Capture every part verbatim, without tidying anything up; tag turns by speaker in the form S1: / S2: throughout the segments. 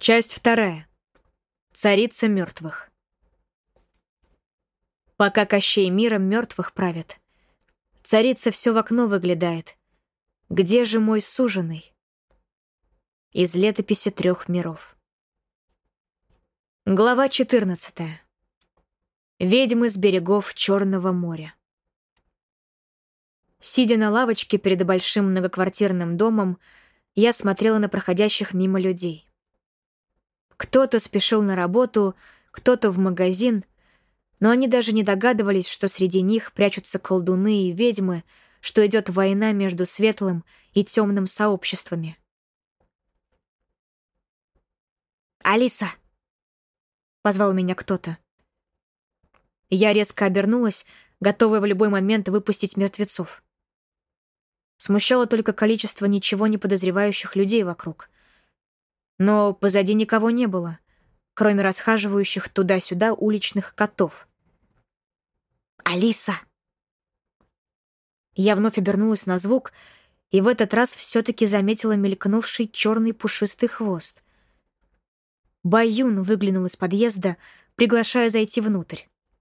S1: Часть вторая. Царица мертвых. Пока Кощей миром мертвых правит, царица все в окно выглядает. Где же мой суженый? Из летописи трех миров. Глава четырнадцатая. Ведьмы с берегов Черного моря. Сидя на лавочке перед большим многоквартирным домом, я смотрела на проходящих мимо людей. Кто-то спешил на работу, кто-то в магазин, но они даже не догадывались, что среди них прячутся колдуны и ведьмы, что идет война между светлым и темным сообществами. «Алиса!» — позвал меня кто-то. Я резко обернулась, готовая в любой момент выпустить мертвецов. Смущало только количество ничего не подозревающих людей вокруг. Но позади никого не было, кроме расхаживающих туда-сюда уличных котов. «Алиса!» Я вновь обернулась на звук и в этот раз все-таки заметила мелькнувший черный пушистый хвост. Баюн выглянул из подъезда, приглашая зайти внутрь.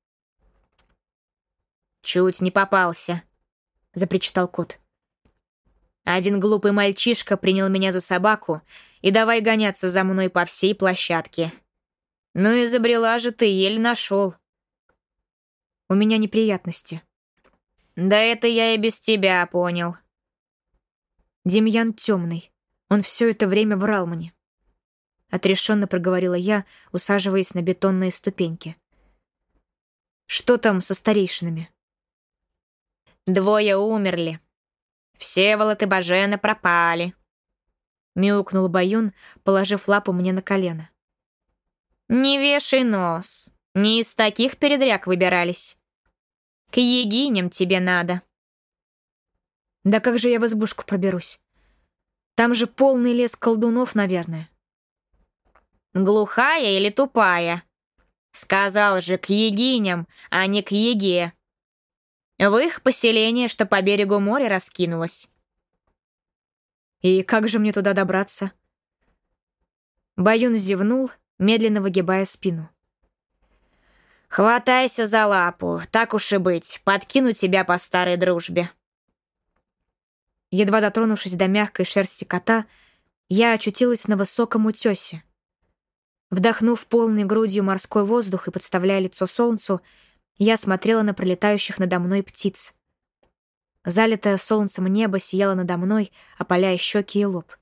S2: «Чуть не попался», — запричитал кот. «Один глупый мальчишка принял меня за собаку и давай гоняться за мной по всей площадке. Ну и забрела же ты, еле нашел».
S1: «У меня неприятности».
S2: «Да это я и без тебя понял».
S1: «Демьян темный. Он все это время врал мне», — отрешенно проговорила я, усаживаясь на бетонные ступеньки. «Что там со старейшинами?»
S2: «Двое умерли. Всеволод и Бажена пропали», — мяукнул Баюн, положив лапу мне на колено. «Не вешай нос. Не из таких передряг выбирались. К егиням тебе надо».
S1: «Да как же я в избушку проберусь? Там же полный лес колдунов, наверное».
S2: «Глухая или тупая? Сказал же, к егиням, а не к еге. В их поселение, что по берегу моря раскинулось».
S1: «И как же мне туда добраться?» Баюн зевнул, медленно выгибая спину.
S2: «Хватайся за лапу, так уж и быть, подкину тебя по старой дружбе».
S1: Едва дотронувшись до мягкой шерсти кота, я очутилась на высоком утесе. Вдохнув полной грудью морской воздух и подставляя лицо солнцу, я смотрела на пролетающих надо мной птиц. Залитое солнцем небо сияло надо мной, опаляя щеки и лоб.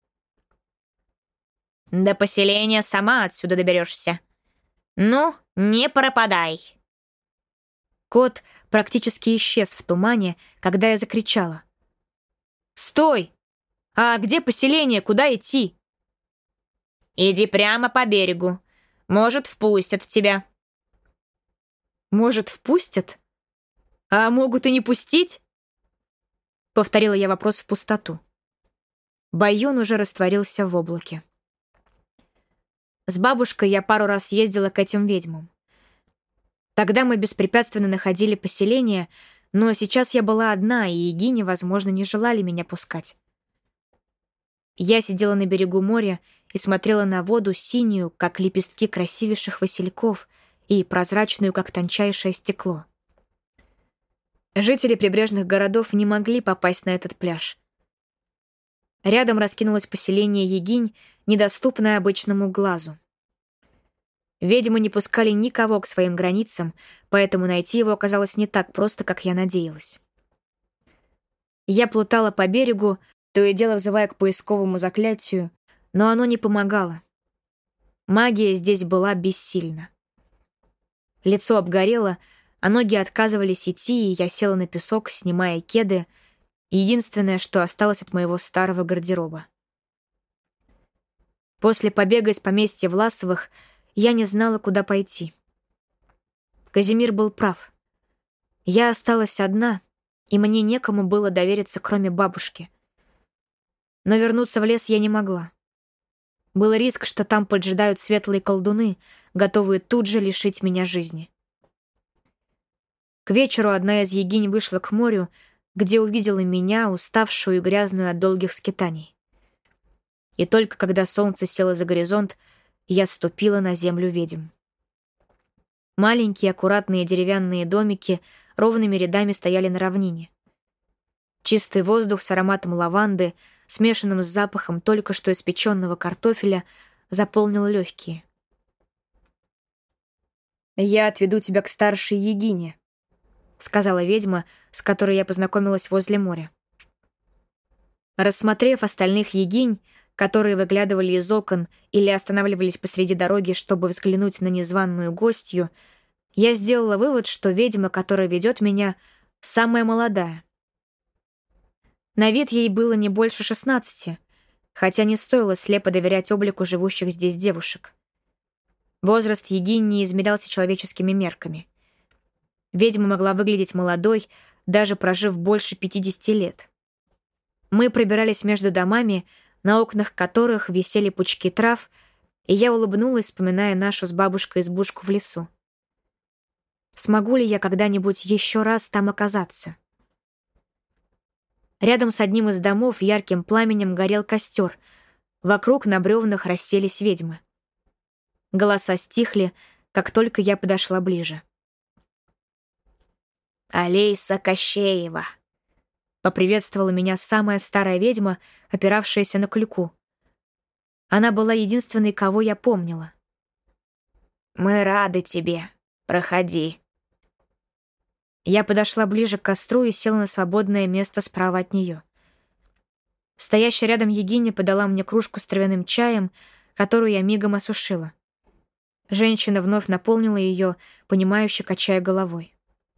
S2: «До поселения сама отсюда доберешься. Ну, не пропадай».
S1: Кот практически исчез в тумане, когда я закричала. «Стой! А где поселение? Куда идти?»
S2: «Иди прямо по берегу. Может, впустят тебя».
S1: «Может, впустят? А могут и не пустить?» Повторила я вопрос в пустоту. Баюн уже растворился в облаке. С бабушкой я пару раз ездила к этим ведьмам. Тогда мы беспрепятственно находили поселение, но сейчас я была одна, и егини, возможно, не желали меня пускать. Я сидела на берегу моря и смотрела на воду синюю, как лепестки красивейших васильков, и прозрачную, как тончайшее стекло. Жители прибрежных городов не могли попасть на этот пляж. Рядом раскинулось поселение егинь, недоступное обычному глазу. Ведьмы не пускали никого к своим границам, поэтому найти его оказалось не так просто, как я надеялась. Я плутала по берегу, то и дело взывая к поисковому заклятию, но оно не помогало. Магия здесь была бессильна. Лицо обгорело, а ноги отказывались идти, и я села на песок, снимая кеды, единственное, что осталось от моего старого гардероба. После побега из поместья Власовых я не знала, куда пойти. Казимир был прав. Я осталась одна, и мне некому было довериться, кроме бабушки. Но вернуться в лес я не могла. Был риск, что там поджидают светлые колдуны, готовые тут же лишить меня жизни. К вечеру одна из егинь вышла к морю, где увидела меня, уставшую и грязную от долгих скитаний. И только когда солнце село за горизонт, я ступила на землю ведьм. Маленькие аккуратные деревянные домики ровными рядами стояли на равнине. Чистый воздух с ароматом лаванды, смешанным с запахом только что испеченного картофеля, заполнил легкие. «Я отведу тебя к старшей Егине», — сказала ведьма, с которой я познакомилась возле моря. Рассмотрев остальных егинь, которые выглядывали из окон или останавливались посреди дороги, чтобы взглянуть на незваную гостью, я сделала вывод, что ведьма, которая ведет меня, самая молодая. На вид ей было не больше шестнадцати, хотя не стоило слепо доверять облику живущих здесь девушек. Возраст егинь не измерялся человеческими мерками. Ведьма могла выглядеть молодой, даже прожив больше пятидесяти лет. Мы пробирались между домами, на окнах которых висели пучки трав, и я улыбнулась, вспоминая нашу с бабушкой избушку в лесу. Смогу ли я когда-нибудь еще раз там оказаться? Рядом с одним из домов ярким пламенем горел костер. Вокруг на бревнах расселись ведьмы. Голоса стихли, как только я подошла ближе.
S2: «Алейса Кощеева!»
S1: — поприветствовала меня самая старая ведьма, опиравшаяся на клюку. Она была единственной, кого я помнила.
S2: «Мы рады тебе. Проходи».
S1: Я подошла ближе к костру и села на свободное место справа от нее. Стоящая рядом Егиня подала мне кружку с травяным чаем, которую я мигом осушила. Женщина вновь наполнила ее, понимающе качая головой.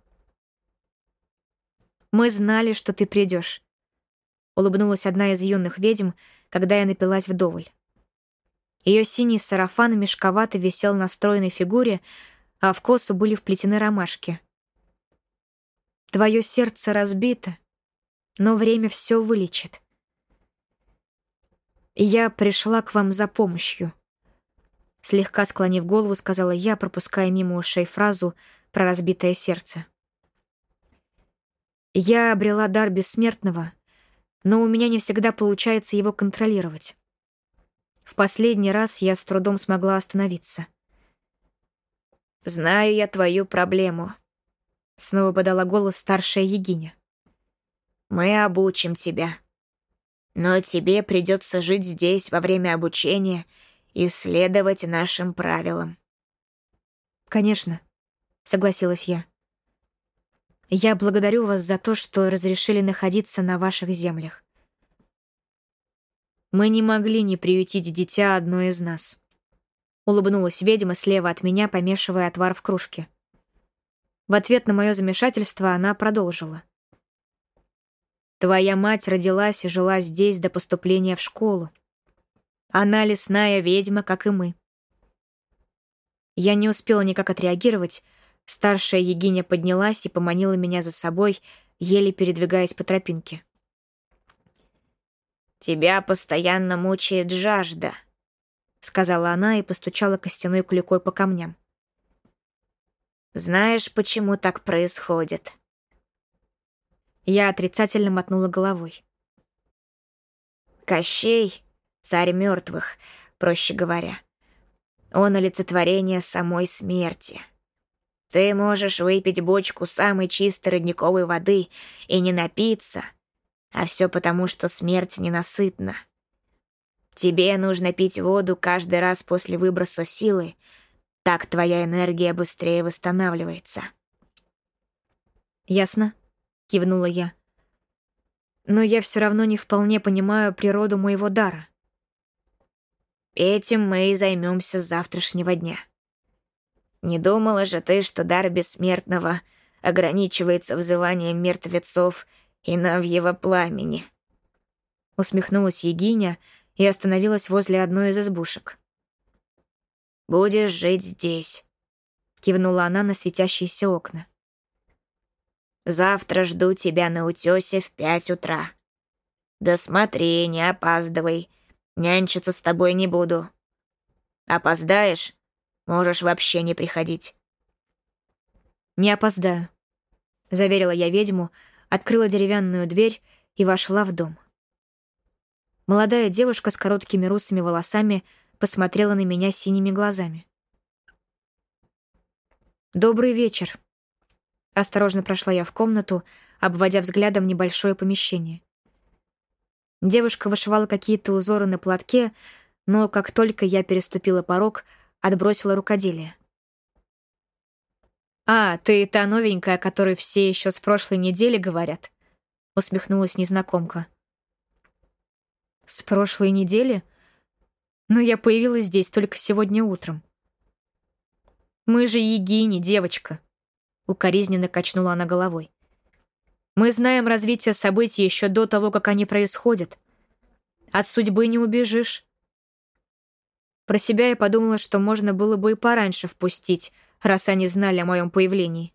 S1: «Мы знали, что ты придешь», — улыбнулась одна из юных ведьм, когда я напилась вдоволь. Ее синий сарафан мешковато висел на стройной фигуре, а в косу были вплетены ромашки. «Твое сердце разбито, но время все вылечит. Я пришла к вам за помощью», — слегка склонив голову, сказала я, пропуская мимо ушей фразу про разбитое сердце. «Я обрела дар бессмертного, но у меня не всегда получается его контролировать. В последний раз я с трудом смогла остановиться».
S2: «Знаю я твою проблему», —
S1: снова подала голос старшая егиня.
S2: «Мы обучим тебя. Но тебе придется жить здесь во время обучения и следовать нашим правилам».
S1: «Конечно», — согласилась я. «Я благодарю вас за то, что разрешили находиться на ваших землях. Мы не могли не приютить дитя одной из нас», — улыбнулась ведьма слева от меня, помешивая отвар в кружке. В ответ на мое замешательство она продолжила. «Твоя мать родилась и жила здесь до поступления в школу. Она лесная ведьма, как и мы». Я не успела никак отреагировать. Старшая егиня поднялась и поманила меня за собой, еле передвигаясь по тропинке.
S2: «Тебя постоянно мучает жажда», — сказала она и постучала костяной клюкой по камням. «Знаешь, почему так происходит?»
S1: Я отрицательно мотнула головой.
S2: Кощей — царь мертвых, проще говоря. Он олицетворение самой смерти. Ты можешь выпить бочку самой чистой родниковой воды и не напиться, а все потому, что смерть ненасытна. Тебе нужно пить воду каждый раз после выброса силы, так твоя энергия быстрее восстанавливается.
S1: «Ясно», — кивнула я. «Но я все равно не вполне понимаю природу моего дара».
S2: Этим мы и займемся с завтрашнего дня. Не думала же ты, что дар бессмертного ограничивается взыванием мертвецов и навьего пламени?»
S1: Усмехнулась егиня и остановилась возле одной из избушек.
S2: «Будешь жить здесь», — кивнула она на светящиеся окна. «Завтра жду тебя на утёсе в пять утра. Да смотри, не опаздывай, нянчиться с тобой не буду. Опоздаешь, можешь вообще не приходить».
S1: «Не опоздаю», — заверила я ведьму, открыла деревянную дверь и вошла в дом. Молодая девушка с короткими русыми волосами посмотрела на меня синими глазами. «Добрый вечер». Осторожно прошла я в комнату, обводя взглядом небольшое помещение. Девушка вышивала какие-то узоры на платке, но как только я переступила порог, отбросила рукоделие. «А, ты та новенькая, о которой все еще с прошлой недели говорят?» — усмехнулась незнакомка. «С прошлой недели? Но я появилась здесь только сегодня утром». «Мы же Егини, девочка», — укоризненно качнула она головой. «Мы знаем развитие событий еще до того, как они происходят. От судьбы не убежишь». Про себя я подумала, что можно было бы и пораньше впустить, раз они знали о моем появлении.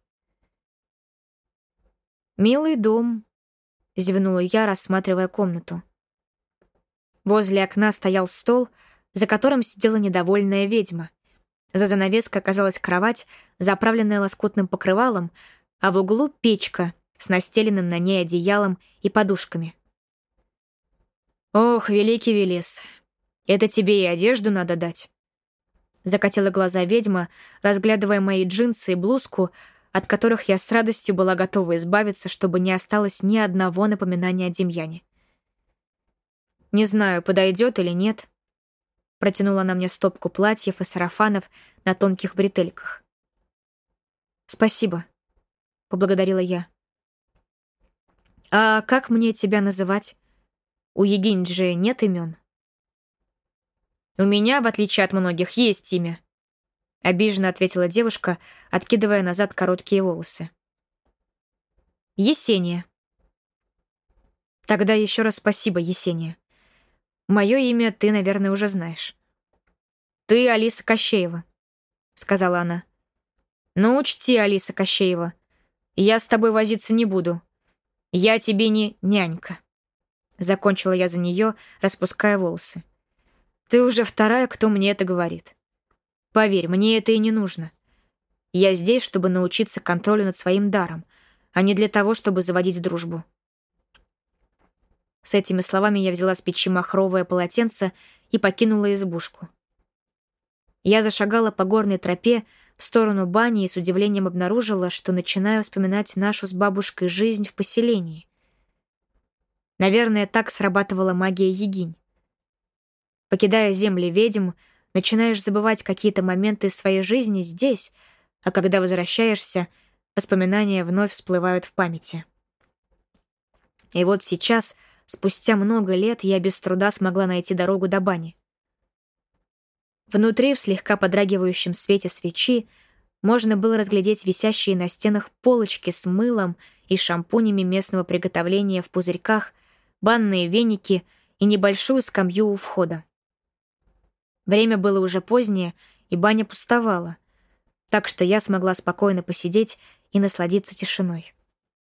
S1: «Милый дом», — зевнула я, рассматривая комнату. Возле окна стоял стол, за которым сидела недовольная ведьма. За занавеской оказалась кровать, заправленная лоскутным покрывалом, а в углу печка с настеленным на ней одеялом и подушками. «Ох, великий Велес, это тебе и одежду надо дать». Закатила глаза ведьма, разглядывая мои джинсы и блузку, от которых я с радостью была готова избавиться, чтобы не осталось ни одного напоминания о Демьяне. «Не знаю, подойдет или нет», — протянула она мне стопку платьев и сарафанов на тонких бретельках. «Спасибо», — поблагодарила я. «А как мне тебя называть? У Егинь же нет имен». «У меня, в отличие от многих, есть имя», — обиженно ответила девушка, откидывая назад короткие волосы. «Есения». «Тогда еще раз спасибо, Есения. Мое имя ты, наверное, уже знаешь». «Ты Алиса Кощеева», — сказала она. «Но учти, Алиса Кощеева, я с тобой возиться не буду. Я тебе не нянька». Закончила я за нее, распуская волосы. «Ты уже вторая, кто мне это говорит. Поверь, мне это и не нужно. Я здесь, чтобы научиться контролю над своим даром, а не для того, чтобы заводить дружбу». С этими словами я взяла с печи махровое полотенце и покинула избушку. Я зашагала по горной тропе в сторону бани и с удивлением обнаружила, что начинаю вспоминать нашу с бабушкой жизнь в поселении. Наверное, так срабатывала магия Егинь. Покидая земли ведьм, начинаешь забывать какие-то моменты из своей жизни здесь, а когда возвращаешься, воспоминания вновь всплывают в памяти. И вот сейчас, спустя много лет, я без труда смогла найти дорогу до бани. Внутри, в слегка подрагивающем свете свечи, можно было разглядеть висящие на стенах полочки с мылом и шампунями местного приготовления в пузырьках, банные веники и небольшую скамью у входа. Время было уже позднее, и баня пустовала, так что я смогла спокойно посидеть и насладиться тишиной.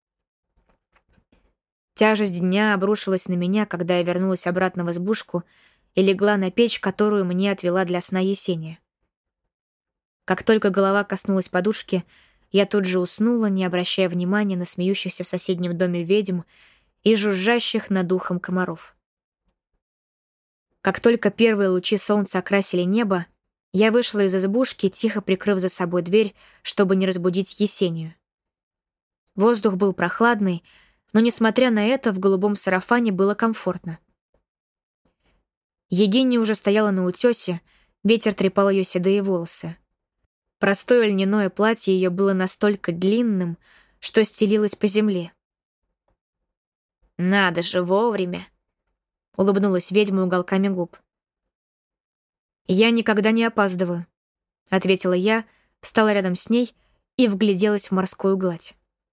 S1: Тяжесть дня обрушилась на меня, когда я вернулась обратно в избушку и легла на печь, которую мне отвела для сна Есения. Как только голова коснулась подушки, я тут же уснула, не обращая внимания на смеющихся в соседнем доме ведьм и жужжащих над ухом комаров. Как только первые лучи солнца окрасили небо, я вышла из избушки, тихо прикрыв за собой дверь, чтобы не разбудить Есению. Воздух был прохладный, но, несмотря на это, в голубом сарафане было комфортно. Егиня уже стояла на утёсе, ветер трепал ее седые волосы. Простое льняное платье ее было настолько длинным, что стелилось по земле. «Надо же, вовремя!» — улыбнулась ведьма уголками губ. «Я никогда не опаздываю», — ответила я, встала рядом с ней и вгляделась в морскую гладь.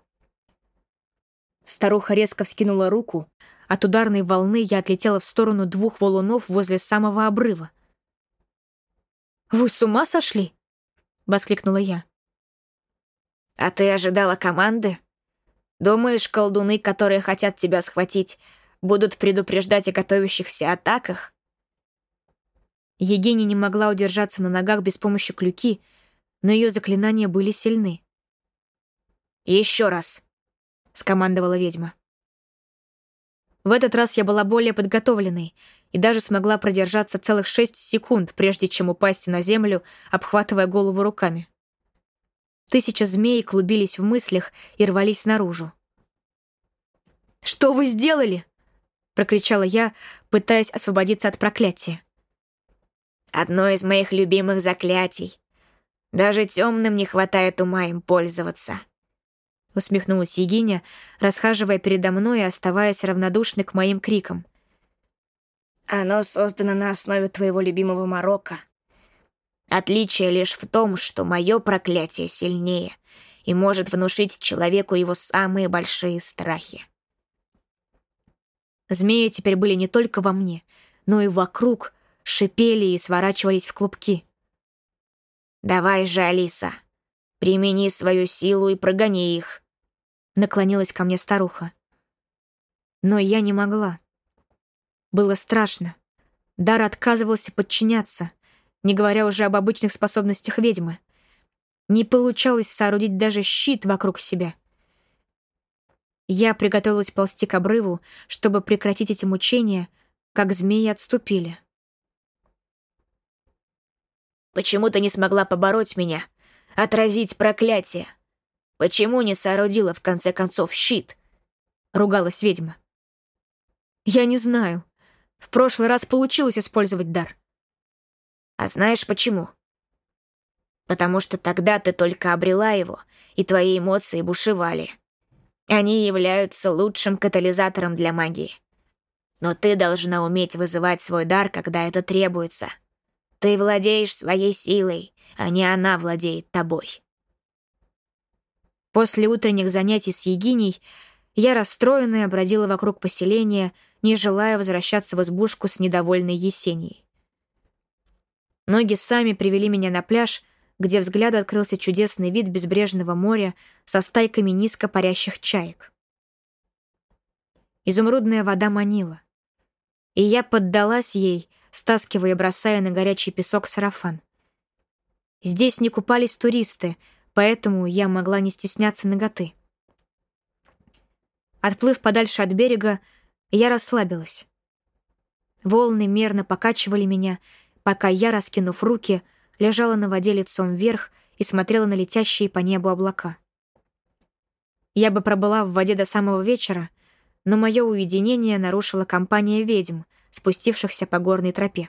S1: Старуха резко вскинула руку. От ударной волны я отлетела в сторону двух валунов возле самого обрыва. «Вы с ума сошли?» — воскликнула я.
S2: «А ты ожидала команды? Думаешь, колдуны, которые хотят тебя схватить, будут предупреждать о готовящихся атаках?»
S1: Егиня не могла удержаться на ногах без помощи клюки, но ее заклинания были сильны.
S2: «Еще раз!» — скомандовала ведьма.
S1: В этот раз я была более подготовленной и даже смогла продержаться целых шесть секунд, прежде чем упасть на землю, обхватывая голову руками. Тысяча змей клубились в мыслях и рвались наружу. «Что вы сделали?» — прокричала я, пытаясь освободиться от проклятия.
S2: «Одно из моих любимых заклятий. Даже темным не хватает ума им пользоваться», — усмехнулась Егиня, расхаживая передо мной и оставаясь равнодушной к моим крикам. «Оно создано на основе твоего любимого морока. Отличие лишь в том, что мое проклятие сильнее и может внушить человеку его самые большие страхи».
S1: Змеи теперь были не только во мне, но и вокруг, шипели и сворачивались в клубки.
S2: «Давай же, Алиса, примени свою силу и прогони их», —
S1: наклонилась ко мне старуха. Но я не могла. Было страшно. Дар отказывался подчиняться, не говоря уже об обычных способностях ведьмы. Не получалось соорудить даже щит вокруг себя. Я приготовилась ползти к обрыву, чтобы прекратить эти мучения, как змеи отступили.
S2: «Почему ты не смогла побороть меня, отразить проклятие? Почему не соорудила, в конце концов, щит?»
S1: — ругалась ведьма. «Я не знаю. В прошлый раз получилось использовать дар».
S2: «А знаешь почему? Потому что тогда ты только обрела его, и твои эмоции бушевали. Они являются лучшим катализатором для магии. Но ты должна уметь вызывать свой дар, когда это требуется. Ты владеешь своей силой, а не она владеет тобой».
S1: После утренних занятий с Егиней я расстроенная бродила вокруг поселения, не желая возвращаться в избушку с недовольной Есенией. Ноги сами привели меня на пляж, где взгляду открылся чудесный вид безбрежного моря со стайками низко парящих чаек. Изумрудная вода манила, и я поддалась ей, стаскивая и бросая на горячий песок сарафан. Здесь не купались туристы, поэтому я могла не стесняться наготы. Отплыв подальше от берега, я расслабилась. Волны мерно покачивали меня, пока я, раскинув руки, лежала на воде лицом вверх и смотрела на летящие по небу облака. Я бы пробыла в воде до самого вечера, но мое уединение нарушила компания ведьм, спустившихся по горной тропе.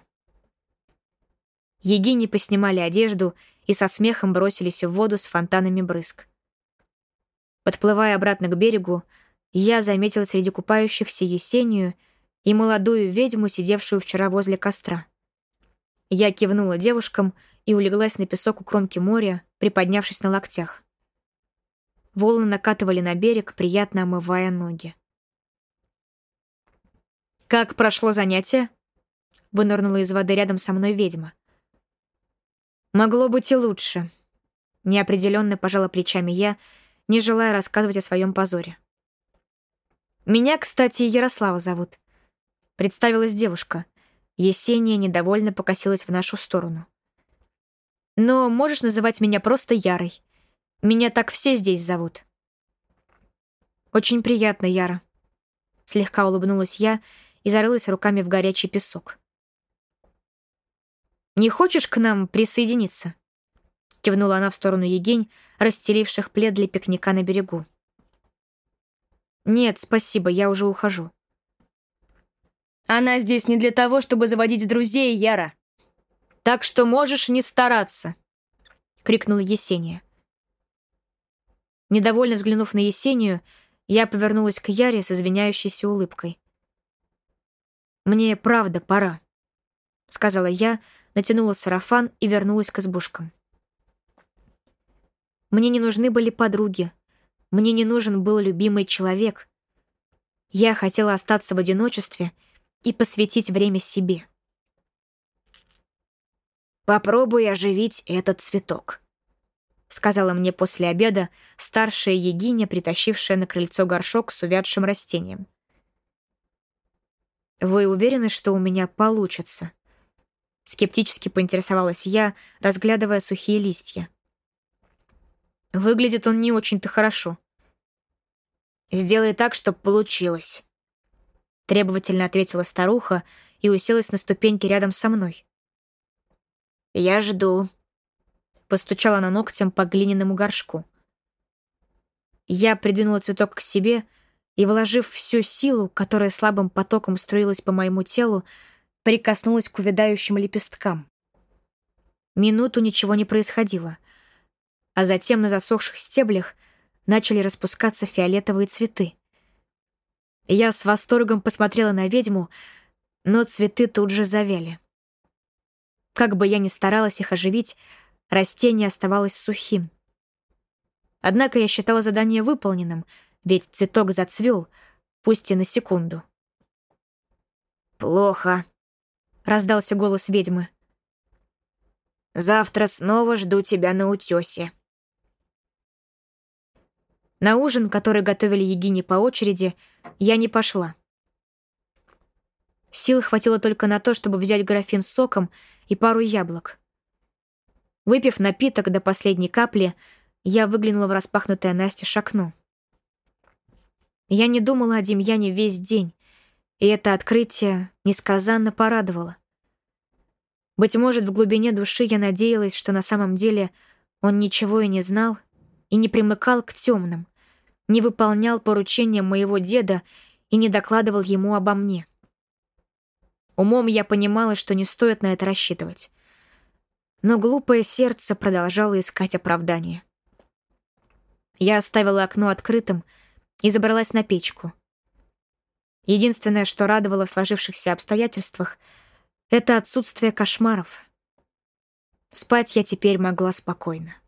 S1: Егини поснимали одежду и со смехом бросились в воду с фонтанами брызг. Подплывая обратно к берегу, я заметила среди купающихся Есению и молодую ведьму, сидевшую вчера возле костра. Я кивнула девушкам и улеглась на песок у кромки моря, приподнявшись на локтях. Волны накатывали на берег, приятно омывая ноги. «Как прошло занятие?» — вынырнула из воды рядом со мной ведьма. «Могло быть и лучше», — неопределенно пожала плечами я, не желая рассказывать о своем позоре. «Меня, кстати, Ярослава зовут», — представилась девушка. Есения недовольно покосилась в нашу сторону. «Но можешь называть меня просто Ярой. Меня так все здесь зовут». «Очень приятно, Яра», — слегка улыбнулась я и зарылась руками в горячий песок. «Не хочешь к нам присоединиться?» — кивнула она в сторону Егинь, расстеливших плед для пикника на берегу. «Нет, спасибо, я уже ухожу». «Она здесь не для того, чтобы заводить друзей, Яра. Так что можешь не стараться», — крикнула Есения. Недовольно взглянув на Есению, я повернулась к Яре с извиняющейся улыбкой. «Мне правда пора», — сказала я, натянула сарафан и вернулась к избушкам. Мне не нужны были подруги, мне не нужен был любимый человек. Я хотела остаться в одиночестве и посвятить время себе.
S2: «Попробуй оживить этот цветок»,
S1: — сказала мне после обеда старшая Егиня, притащившая на крыльцо горшок с увядшим растением. «Вы уверены, что у меня получится?» Скептически поинтересовалась я, разглядывая сухие листья. «Выглядит он не очень-то хорошо».
S2: «Сделай так, чтобы получилось».
S1: требовательно ответила старуха и уселась на ступеньки рядом со мной.
S2: «Я жду»,
S1: — постучала она ногтем по глиняному горшку. Я придвинула цветок к себе и, вложив всю силу, которая слабым потоком струилась по моему телу, прикоснулась к увядающим лепесткам. Минуту ничего не происходило, а затем на засохших стеблях начали распускаться фиолетовые цветы. Я с восторгом посмотрела на ведьму, но цветы тут же завяли. Как бы я ни старалась их оживить, растение оставалось сухим. Однако я считала задание выполненным, ведь цветок зацвел, пусть и на секунду.
S2: «Плохо», —
S1: раздался голос ведьмы.
S2: «Завтра снова жду тебя на утёсе».
S1: На ужин, который готовили Егине по очереди, я не пошла. Сил хватило только на то, чтобы взять графин с соком и пару яблок. Выпив напиток до последней капли, я выглянула в распахнутое настежь окно. Я не думала о Демьяне весь день, и это открытие несказанно порадовало. Быть может, в глубине души я надеялась, что на самом деле он ничего и не знал, и не примыкал к темным, не выполнял поручения моего деда и не докладывал ему обо мне. Умом я понимала, что не стоит на это рассчитывать. Но глупое сердце продолжало искать оправдание. Я оставила окно открытым и забралась на печку. Единственное, что радовало в сложившихся обстоятельствах, это отсутствие кошмаров. Спать я теперь могла спокойно.